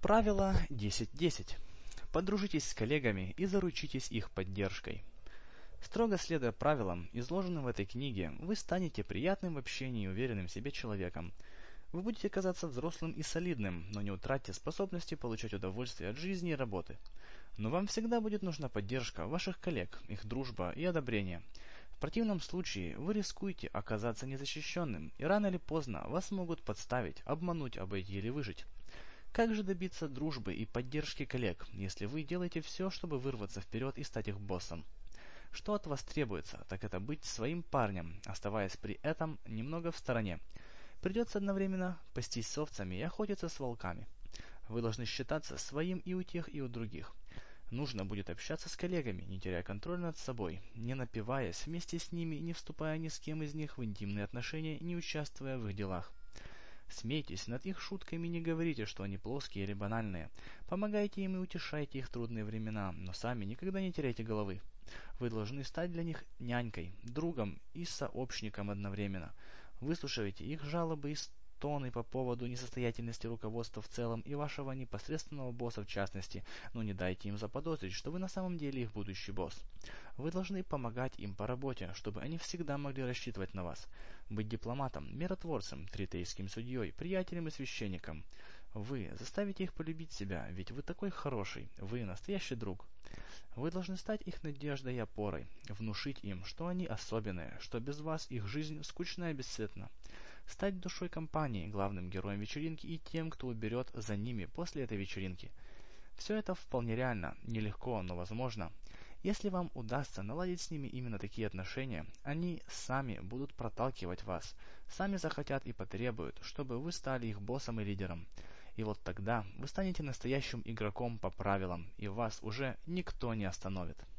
Правило 10-10. Подружитесь с коллегами и заручитесь их поддержкой. Строго следуя правилам, изложенным в этой книге, вы станете приятным в общении и уверенным в себе человеком. Вы будете казаться взрослым и солидным, но не утратите способности получать удовольствие от жизни и работы. Но вам всегда будет нужна поддержка ваших коллег, их дружба и одобрение. В противном случае вы рискуете оказаться незащищенным, и рано или поздно вас могут подставить, обмануть, обойти или выжить. Как же добиться дружбы и поддержки коллег, если вы делаете все, чтобы вырваться вперед и стать их боссом? Что от вас требуется, так это быть своим парнем, оставаясь при этом немного в стороне. Придется одновременно пастись с овцами и охотиться с волками. Вы должны считаться своим и у тех, и у других. Нужно будет общаться с коллегами, не теряя контроль над собой, не напиваясь вместе с ними и не вступая ни с кем из них в интимные отношения, не участвуя в их делах. Смейтесь над их шутками и не говорите, что они плоские или банальные. Помогайте им и утешайте их в трудные времена, но сами никогда не теряйте головы. Вы должны стать для них нянькой, другом и сообщником одновременно. Выслушивайте их жалобы и стоны по поводу несостоятельности руководства в целом и вашего непосредственного босса в частности, но не дайте им заподозрить, что вы на самом деле их будущий босс. Вы должны помогать им по работе, чтобы они всегда могли рассчитывать на вас. Быть дипломатом, миротворцем, третейским судьей, приятелем и священником. Вы заставите их полюбить себя, ведь вы такой хороший, вы настоящий друг. Вы должны стать их надеждой и опорой, внушить им, что они особенные, что без вас их жизнь скучна и бесцветна. Стать душой компании, главным героем вечеринки и тем, кто уберет за ними после этой вечеринки. Все это вполне реально, нелегко, но возможно. Если вам удастся наладить с ними именно такие отношения, они сами будут проталкивать вас, сами захотят и потребуют, чтобы вы стали их боссом и лидером. И вот тогда вы станете настоящим игроком по правилам, и вас уже никто не остановит.